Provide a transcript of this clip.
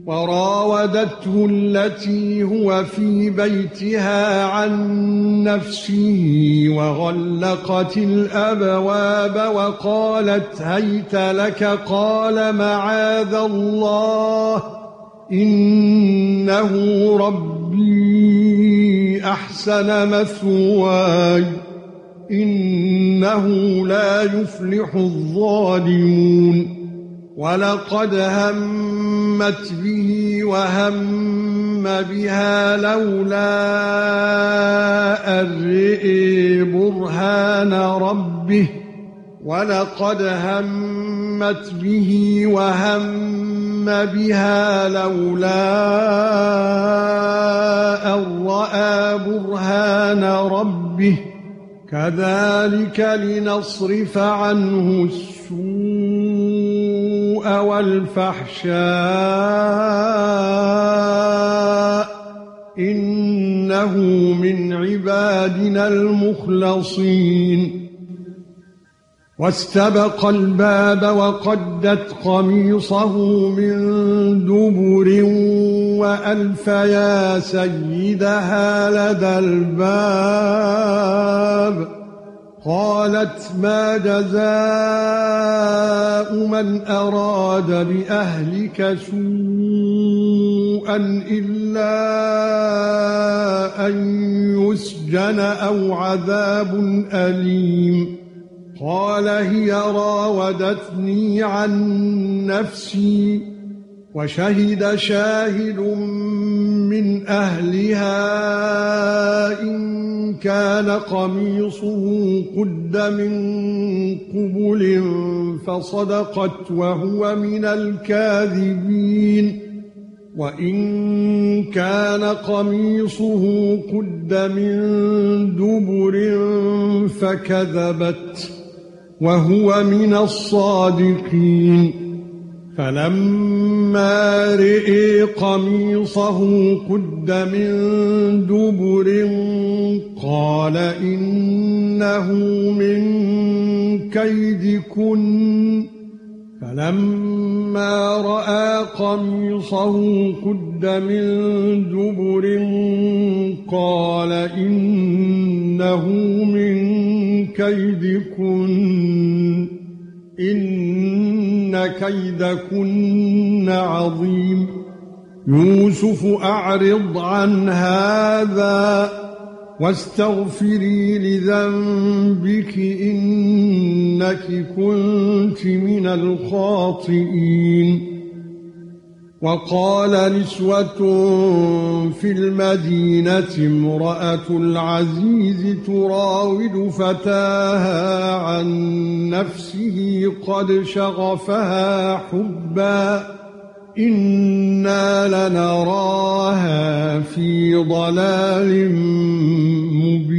وراودته التي هو في بيتها عن نفسه وغلقت الأبواب وقالت هيت لك قال معاذ الله إنه ربي أحسن مثواي إنه لا يفلح الظالمون ولقد همت به وهم بها لولا أن رأى برهان ربه ولقد همت به وهم بها لولا أن رأى برهان ربه كذلك لنصرف عنه السوء والفحشاء إنه من عبادنا المخلصين واستبق الباب وقدت قميصه من دبر وألف يا سيدها لدى الباب قالت ما جزاء من أراد بأهلك سوءا إلا أن يسجن أو عذاب أليم قال هي راودتني عن نفسي وشهد شاهد من أهلها إن كان قميصه قد من قبل فصدقت وهو من الكاذبين وإن كان قميصه قد من دبر فكذبت وهو من الصادقين فلما رأى قميصه قد من دبر قال إنه من كيدكن فلما رأى قميصه قد من دبر قال إنه من كيدكن إن كيدكن عظيم يوسف أعرض عن هذا واستغفري لذنبك إنك كنت من الخاطئين وقال نسوة في المدينة امرأة العزيز تراود فتاها عن نفسه قد شغفها حبا إنا لنراها في ضلال مبين